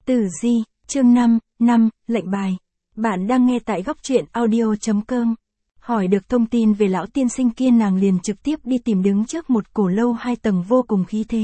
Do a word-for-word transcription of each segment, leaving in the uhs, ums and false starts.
Tử Di, chương năm, năm, lệnh bài. Bạn đang nghe tại góc truyện audio.com. Hỏi được thông tin về lão tiên sinh kia, nàng liền trực tiếp đi tìm đứng trước một cổ lâu hai tầng vô cùng khí thế.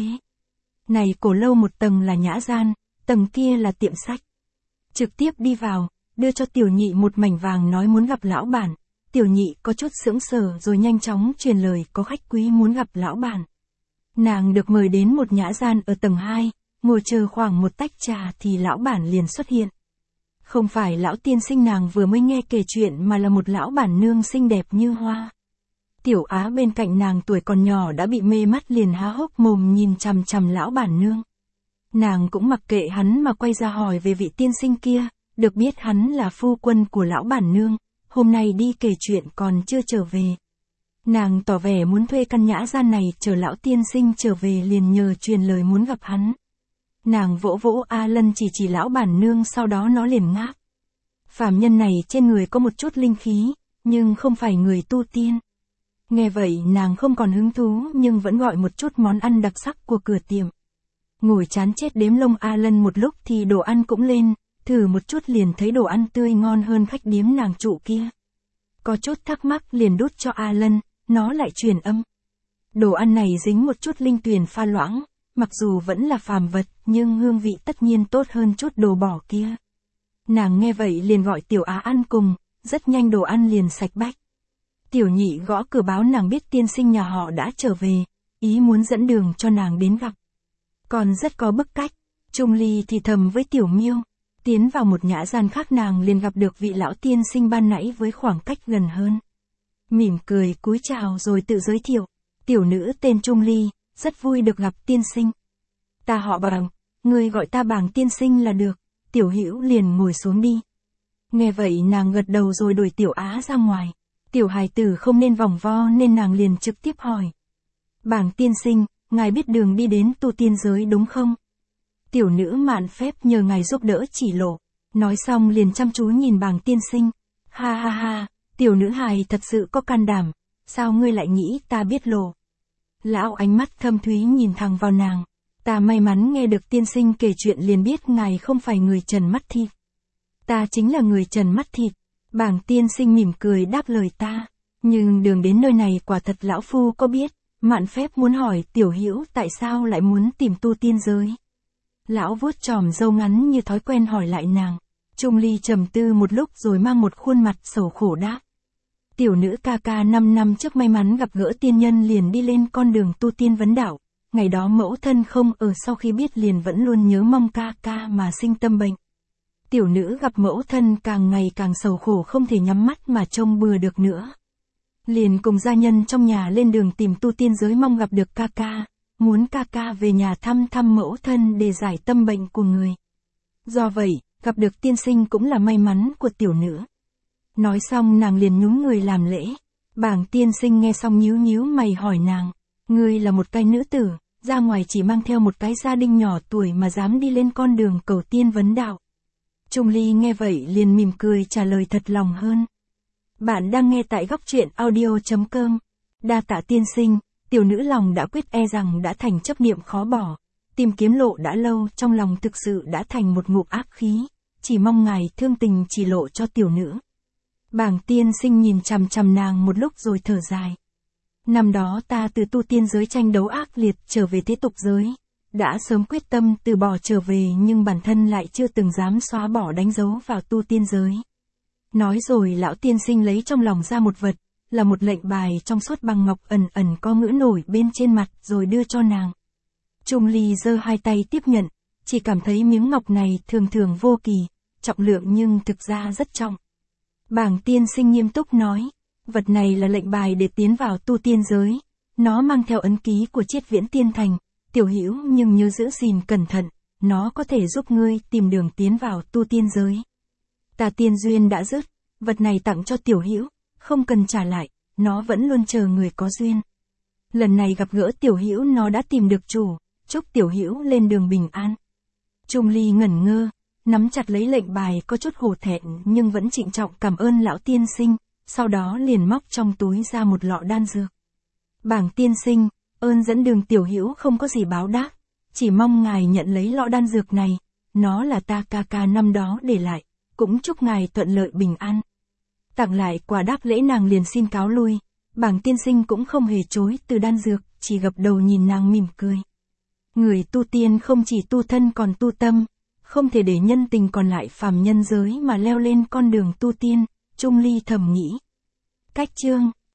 Này cổ lâu một tầng là nhã gian, tầng kia là tiệm sách. Trực tiếp đi vào, đưa cho tiểu nhị một mảnh vàng nói muốn gặp lão bản. Tiểu nhị có chút sững sờ rồi nhanh chóng truyền lời có khách quý muốn gặp lão bản. Nàng được mời đến một nhã gian ở tầng hai, ngồi chờ khoảng một tách trà thì lão bản liền xuất hiện. Không phải lão tiên sinh nàng vừa mới nghe kể chuyện mà là một lão bản nương xinh đẹp như hoa. Tiểu Á bên cạnh nàng tuổi còn nhỏ đã bị mê mắt liền há hốc mồm nhìn chằm chằm lão bản nương. Nàng cũng mặc kệ hắn mà quay ra hỏi về vị tiên sinh kia, được biết hắn là phu quân của lão bản nương, hôm nay đi kể chuyện còn chưa trở về. Nàng tỏ vẻ muốn thuê căn nhã gian này chờ lão tiên sinh trở về liền nhờ truyền lời muốn gặp hắn. Nàng vỗ vỗ A Lân chỉ chỉ lão bản nương, sau đó nó liền ngáp. Phàm nhân này trên người có một chút linh khí, nhưng không phải người tu tiên. Nghe vậy nàng không còn hứng thú nhưng vẫn gọi một chút món ăn đặc sắc của cửa tiệm. Ngồi chán chết đếm lông A Lân một lúc thì đồ ăn cũng lên, thử một chút liền thấy đồ ăn tươi ngon hơn khách điếm nàng trụ kia. Có chút thắc mắc liền đút cho A Lân, nó lại truyền âm. Đồ ăn này dính một chút linh tuyền pha loãng, mặc dù vẫn là phàm vật nhưng hương vị tất nhiên tốt hơn chút đồ bỏ kia. Nàng nghe vậy liền gọi Tiểu Á ăn cùng, rất nhanh đồ ăn liền sạch bách. Tiểu nhị gõ cửa báo nàng biết tiên sinh nhà họ đã trở về, ý muốn dẫn đường cho nàng đến gặp. Còn rất có bức cách, Trung Ly thì thầm với Tiểu Miêu. Tiến vào một nhã gian khác nàng liền gặp được vị lão tiên sinh ban nãy với khoảng cách gần hơn. Mỉm cười cúi chào rồi tự giới thiệu, tiểu nữ tên Trung Ly, rất vui được gặp tiên sinh. Ta họ Bàng, người gọi ta Bàng tiên sinh là được. Tiểu Hữu liền ngồi xuống đi. Nghe vậy nàng gật đầu rồi đuổi Tiểu Á ra ngoài. Tiểu hài tử không nên vòng vo nên nàng liền trực tiếp hỏi. Bàng tiên sinh, ngài biết đường đi đến tu tiên giới đúng không? Tiểu nữ mạn phép nhờ ngài giúp đỡ chỉ lộ. Nói xong liền chăm chú nhìn Bàng tiên sinh. Ha ha ha, tiểu nữ hài thật sự có can đảm. Sao ngươi lại nghĩ ta biết lộ? Lão ánh mắt thâm thúy nhìn thẳng vào nàng. Ta may mắn nghe được tiên sinh kể chuyện liền biết ngài không phải người trần mắt thịt. Ta chính là người trần mắt thịt. Bàng tiên sinh mỉm cười đáp lời ta. Nhưng đường đến nơi này quả thật lão phu có biết. Mạn phép muốn hỏi tiểu hữu tại sao lại muốn tìm tu tiên giới. Lão vuốt chòm râu ngắn như thói quen hỏi lại nàng. Trung Ly trầm tư một lúc rồi mang một khuôn mặt sầu khổ đáp. Tiểu nữ ca ca năm năm trước may mắn gặp gỡ tiên nhân liền đi lên con đường tu tiên vấn đạo. Ngày đó mẫu thân không ở, sau khi biết liền vẫn luôn nhớ mong ca ca mà sinh tâm bệnh. Tiểu nữ gặp mẫu thân càng ngày càng sầu khổ không thể nhắm mắt mà trông bừa được nữa. Liền cùng gia nhân trong nhà lên đường tìm tu tiên giới mong gặp được ca ca, muốn ca ca về nhà thăm thăm mẫu thân để giải tâm bệnh của người. Do vậy, gặp được tiên sinh cũng là may mắn của tiểu nữ. Nói xong nàng liền nhún người làm lễ. Bàng tiên sinh nghe xong nhíu nhíu mày hỏi nàng, ngươi là một cái nữ tử, ra ngoài chỉ mang theo một cái gia đình nhỏ tuổi mà dám đi lên con đường cầu tiên vấn đạo. Trung Ly nghe vậy liền mỉm cười trả lời thật lòng hơn. Bạn đang nghe tại góc truyện audio.com. Đa tạ tiên sinh, tiểu nữ lòng đã quyết e rằng đã thành chấp niệm khó bỏ. Tìm kiếm lộ đã lâu trong lòng thực sự đã thành một ngụm ác khí. Chỉ mong ngài thương tình chỉ lộ cho tiểu nữ. Bàng tiên sinh nhìn chằm chằm nàng một lúc rồi thở dài. Năm đó ta từ tu tiên giới tranh đấu ác liệt trở về thế tục giới. Đã sớm quyết tâm từ bỏ trở về nhưng bản thân lại chưa từng dám xóa bỏ đánh dấu vào tu tiên giới. Nói rồi lão tiên sinh lấy trong lòng ra một vật, là một lệnh bài trong suốt bằng ngọc ẩn ẩn có ngữ nổi bên trên mặt rồi đưa cho nàng. Trung Ly giơ hai tay tiếp nhận, chỉ cảm thấy miếng ngọc này thường thường vô kỳ, trọng lượng nhưng thực ra rất trọng. Bàng tiên sinh nghiêm túc nói, vật này là lệnh bài để tiến vào tu tiên giới, nó mang theo ấn ký của Chiết Viễn Tiên Thành, tiểu hữu nhưng nhớ giữ gìn cẩn thận, nó có thể giúp ngươi tìm đường tiến vào tu tiên giới. Ta tiên duyên đã dứt, vật này tặng cho tiểu hữu, không cần trả lại, nó vẫn luôn chờ người có duyên. Lần này gặp gỡ tiểu hữu nó đã tìm được chủ, chúc tiểu hữu lên đường bình an. Trung Ly ngẩn ngơ, nắm chặt lấy lệnh bài có chút hổ thẹn nhưng vẫn trịnh trọng cảm ơn lão tiên sinh, sau đó liền móc trong túi ra một lọ đan dược. Bàng tiên sinh, ơn dẫn đường tiểu hữu không có gì báo đáp, chỉ mong ngài nhận lấy lọ đan dược này, nó là ta ca ca năm đó để lại, cũng chúc ngài thuận lợi bình an. Tặng lại quà đáp lễ nàng liền xin cáo lui, bảng tiên sinh cũng không hề chối từ đan dược, chỉ gập đầu nhìn nàng mỉm cười. Người tu tiên không chỉ tu thân còn tu tâm, không thể để nhân tình còn lại phàm nhân giới mà leo lên con đường tu tiên, Trung Ly thầm nghĩ. Cách chương